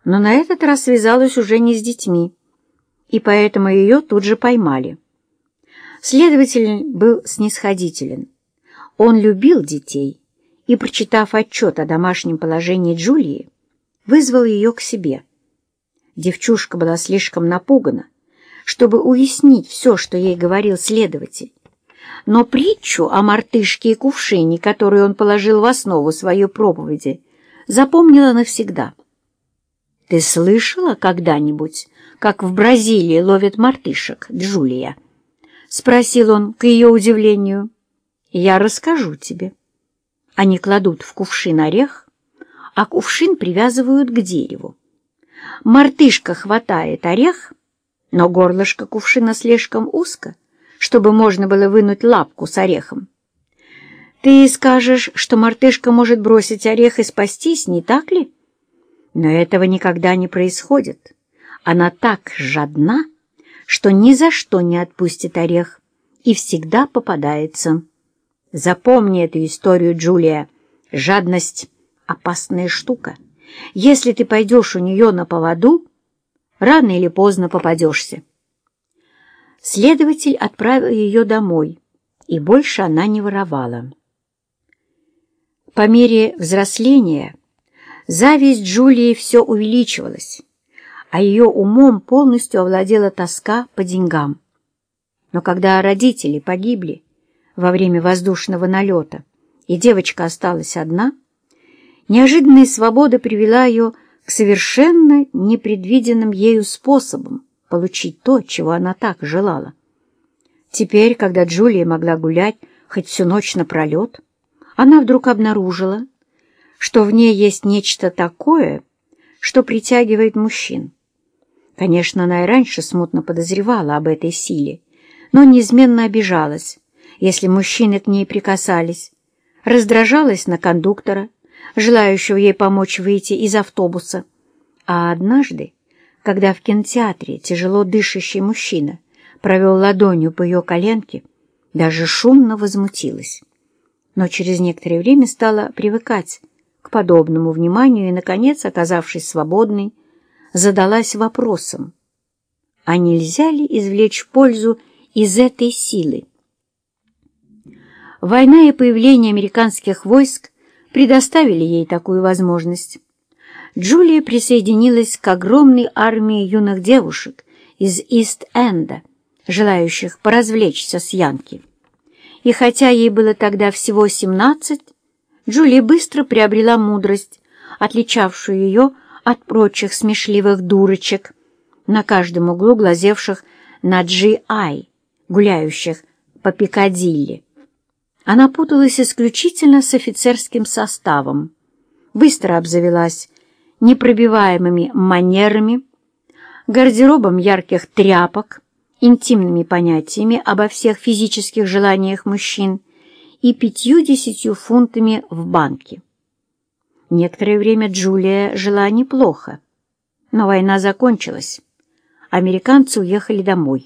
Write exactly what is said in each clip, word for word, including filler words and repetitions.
но на этот раз связалась уже не с детьми, и поэтому ее тут же поймали. Следователь был снисходителен. Он любил детей и, прочитав отчет о домашнем положении Джулии, вызвал ее к себе. Девчушка была слишком напугана, чтобы уяснить все, что ей говорил следователь, но притчу о мартышке и кувшине, которую он положил в основу своей проповеди, запомнила навсегда. «Ты слышала когда-нибудь, как в Бразилии ловят мартышек, Джулия?» — спросил он к ее удивлению. «Я расскажу тебе. Они кладут в кувшин орех, а кувшин привязывают к дереву. Мартышка хватает орех, но горлышко кувшина слишком узко, чтобы можно было вынуть лапку с орехом. Ты скажешь, что мартышка может бросить орех и спастись, не так ли? Но этого никогда не происходит. Она так жадна, что ни за что не отпустит орех и всегда попадается. Запомни эту историю, Джулия. Жадность — опасная штука. Если ты пойдешь у нее на поводу, рано или поздно попадешься». Следователь отправил ее домой, и больше она не воровала. По мере взросления зависть Джулии все увеличивалась, а ее умом полностью овладела тоска по деньгам. Но когда родители погибли во время воздушного налета, и девочка осталась одна, неожиданная свобода привела ее к совершенно непредвиденным ею способам получить то, чего она так желала. Теперь, когда Джулия могла гулять хоть всю ночь напролет, она вдруг обнаружила, что в ней есть нечто такое, что притягивает мужчин. Конечно, она и раньше смутно подозревала об этой силе, но неизменно обижалась, если мужчины к ней прикасались, раздражалась на кондуктора, желающего ей помочь выйти из автобуса. А однажды, когда в кинотеатре тяжело дышащий мужчина провел ладонью по ее коленке, даже шумно возмутилась. Но через некоторое время стала привыкать к подобному вниманию и, наконец, оказавшись свободной, задалась вопросом, а нельзя ли извлечь пользу из этой силы? Война и появление американских войск предоставили ей такую возможность. Джулия присоединилась к огромной армии юных девушек из Ист-Энда, желающих поразвлечься с янки. И хотя ей было тогда всего семнадцать, Джулия быстро приобрела мудрость, отличавшую ее от прочих смешливых дурочек, на каждом углу глазевших на Джи Ай, гуляющих по Пикадилли. Она путалась исключительно с офицерским составом, быстро обзавелась непробиваемыми манерами, гардеробом ярких тряпок, интимными понятиями обо всех физических желаниях мужчин и пятью-десятью фунтами в банке. Некоторое время Джулия жила неплохо, но война закончилась. Американцы уехали домой.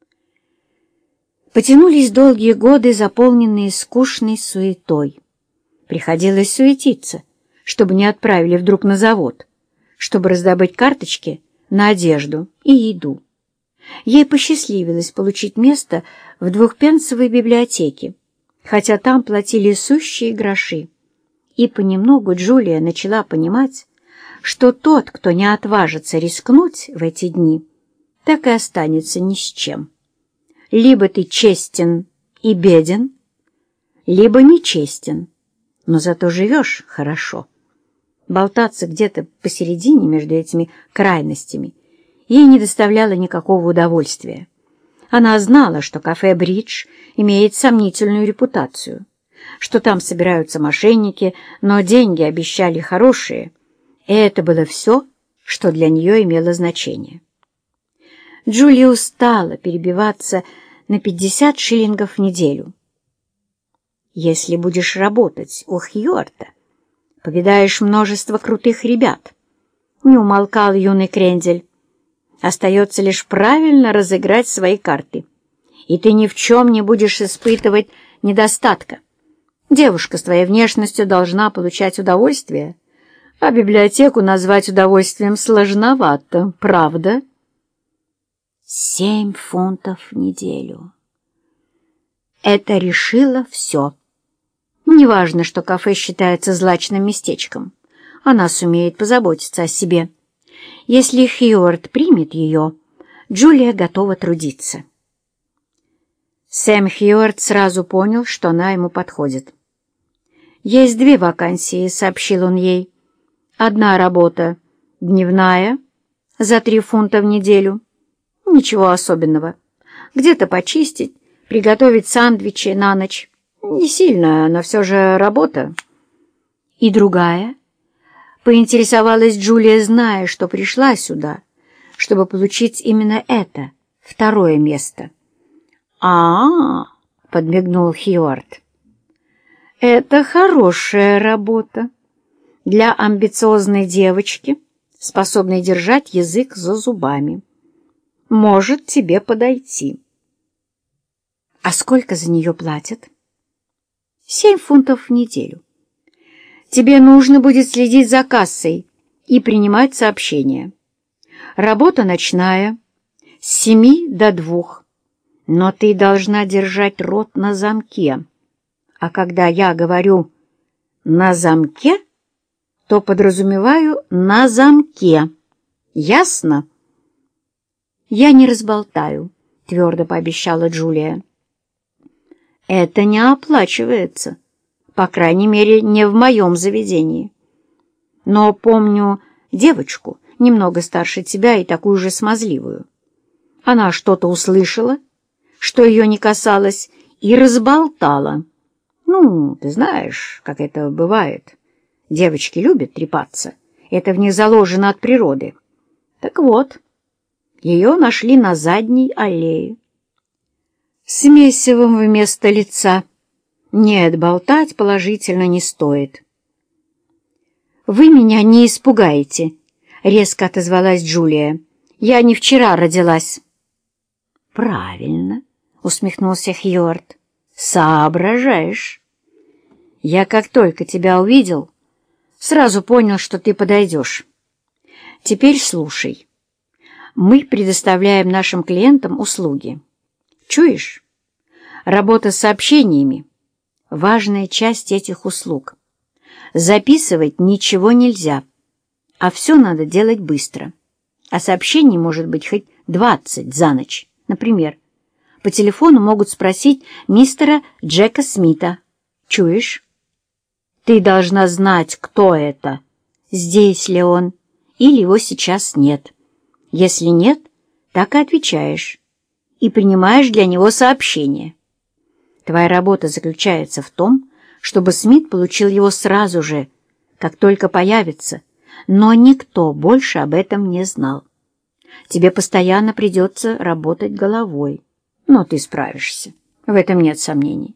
Потянулись долгие годы, заполненные скучной суетой. Приходилось суетиться, чтобы не отправили вдруг на завод, чтобы раздобыть карточки на одежду и еду. Ей посчастливилось получить место в двухпенсовой библиотеке, хотя там платили сущие гроши. И понемногу Джулия начала понимать, что тот, кто не отважится рискнуть в эти дни, так и останется ни с чем. Либо ты честен и беден, либо нечестен, но зато живешь хорошо. Болтаться где-то посередине между этими крайностями ей не доставляло никакого удовольствия. Она знала, что кафе «Бридж» имеет сомнительную репутацию, что там собираются мошенники, но деньги обещали хорошие, и это было все, что для нее имело значение. Джулия устала перебиваться на пятьдесят шиллингов в неделю. «Если будешь работать у Хьюарта, повидаешь множество крутых ребят», — не умолкал юный крендель. «Остается лишь правильно разыграть свои карты, и ты ни в чем не будешь испытывать недостатка. Девушка с твоей внешностью должна получать удовольствие, А библиотеку назвать удовольствием сложновато, правда? Семь фунтов в неделю. Это решило все. Неважно, что кафе считается злачным местечком. Она сумеет позаботиться о себе. Если Хьюарт примет ее, Джулия готова трудиться. Сэм Хьюарт сразу понял, что она ему подходит. «Есть две вакансии», — сообщил он ей. «Одна работа дневная, за три фунта в неделю. Ничего особенного. Где-то почистить, приготовить сандвичи на ночь. Не сильно, но все же работа». И другая. Поинтересовалась Джулия, зная, что пришла сюда, чтобы получить именно это, второе место. «А-а-а», — подмигнул Хьюарт. «Это хорошая работа для амбициозной девочки, способной держать язык за зубами. Может тебе подойти». «А сколько за нее платят?» «Семь фунтов в неделю. Тебе нужно будет следить за кассой и принимать сообщения. Работа ночная, с семи до двух, но ты должна держать рот на замке. А когда я говорю «на замке», то подразумеваю «на замке». Ясно? «Я не разболтаю», — твердо пообещала Джулия. «Это не оплачивается, по крайней мере, не в моем заведении. Но помню девочку, немного старше тебя и такую же смазливую. Она что-то услышала, что ее не касалось, и разболтала. Ну, ты знаешь, как это бывает. Девочки любят трепаться, это в них заложено от природы. Так вот, ее нашли на задней аллее. С месивом вместо лица. Нет, болтать положительно не стоит». «Вы меня не испугаете», — резко отозвалась Джулия. «Я не вчера родилась». «Правильно», — усмехнулся Хьюарт. «Соображаешь. Я как только тебя увидел, сразу понял, что ты подойдешь. Теперь слушай. Мы предоставляем нашим клиентам услуги. Чуешь? Работа с сообщениями — важная часть этих услуг. Записывать ничего нельзя, а все надо делать быстро. А сообщений может быть хоть двадцать за ночь. Например, по телефону могут спросить мистера Джека Смита. Чуешь? Ты должна знать, кто это, здесь ли он, или его сейчас нет. Если нет, так и отвечаешь и принимаешь для него сообщение. Твоя работа заключается в том, чтобы Смит получил его сразу же, как только появится, но никто больше об этом не знал. Тебе постоянно придется работать головой, но ты справишься, в этом нет сомнений.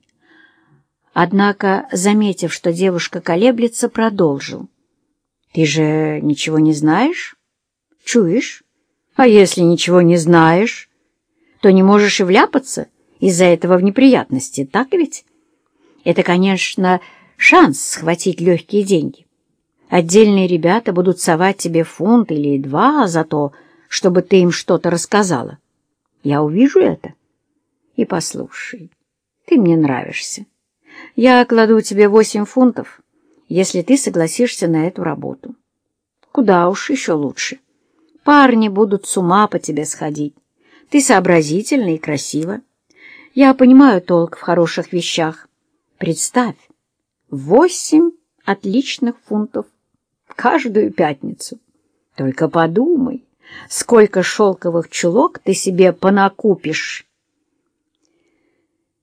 Однако, заметив, что девушка колеблется, продолжил. Ты же ничего не знаешь? Чуешь? А если ничего не знаешь, то не можешь и вляпаться из-за этого в неприятности, так ведь? Это, конечно, шанс схватить легкие деньги. Отдельные ребята будут совать тебе фунт или два за то, чтобы ты им что-то рассказала. Я увижу это. И послушай, ты мне нравишься. Я кладу тебе восемь фунтов, если ты согласишься на эту работу. Куда уж еще лучше. Парни будут с ума по тебе сходить. Ты сообразительна и красива. Я понимаю толк в хороших вещах. Представь, восемь отличных фунтов каждую пятницу. Только подумай, сколько шелковых чулок ты себе понакупишь.